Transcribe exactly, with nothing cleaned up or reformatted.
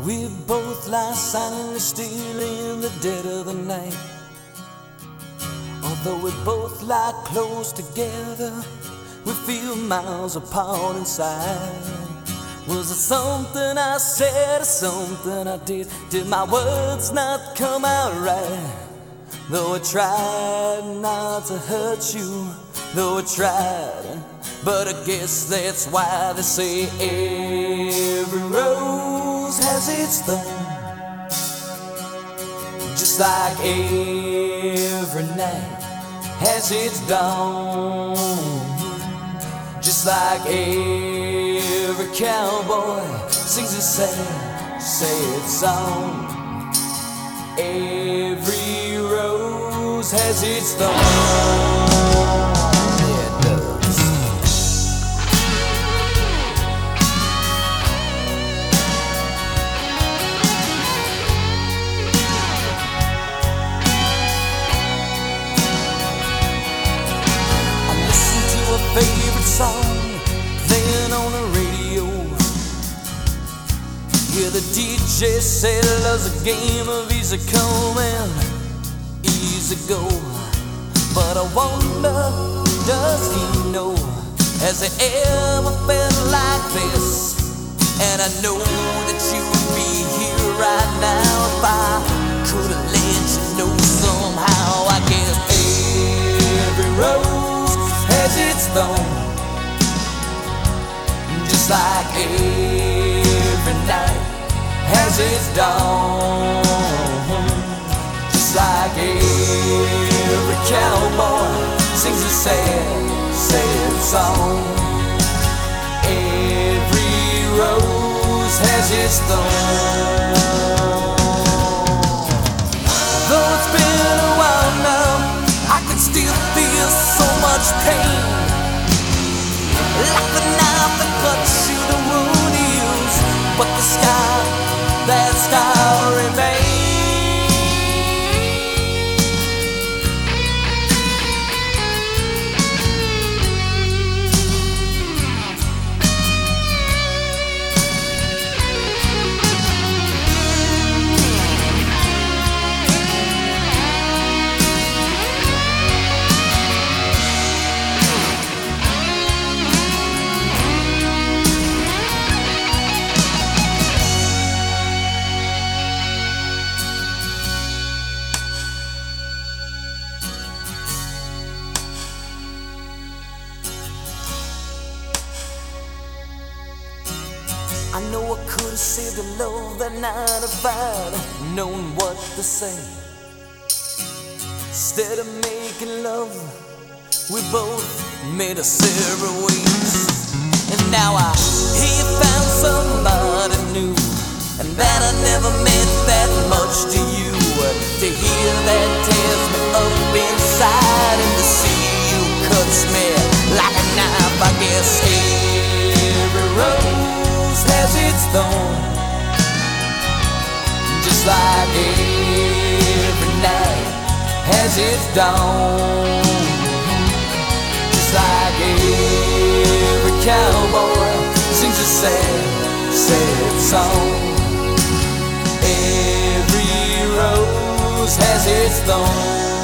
We both lie silently still in the dead of the night. Although we both lie close together, we feel miles apart inside. Was it something I said or something I did? Did my words not come out right? Though I tried not to hurt you, though I tried, but I guess that's why they say every rose has its thorn, just like every night has its dawn, just like every cowboy sings a sad, sad song. Every rose has its thorn. Favorite song playing on the radio. Yeah, the D J said love's a game of easy come and easy go. But I wonder, does he know? Has he ever felt like this? And I know that you would be here right now if I could have let you know somehow. I guess every rose has its thorn, just like every night has its dawn, just like every cowboy sings a sad, sad song. Every rose has its thorn. Though it's been a while now, I can still feel so much pain, like the knife that cuts you the wound heals, but the scar, that scar remains. I know I could have saved the love that night if I'd known what to say. Instead of making love, we both made us separate ways. And now I hear you found somebody new, and that I never meant that much to you. To hear that tears me up inside, and to see you cuts me like a knife. I guess every rose has its thorn, just like every night has its dawn, just like every cowboy sings a sad, sad song. Every rose has its thorn.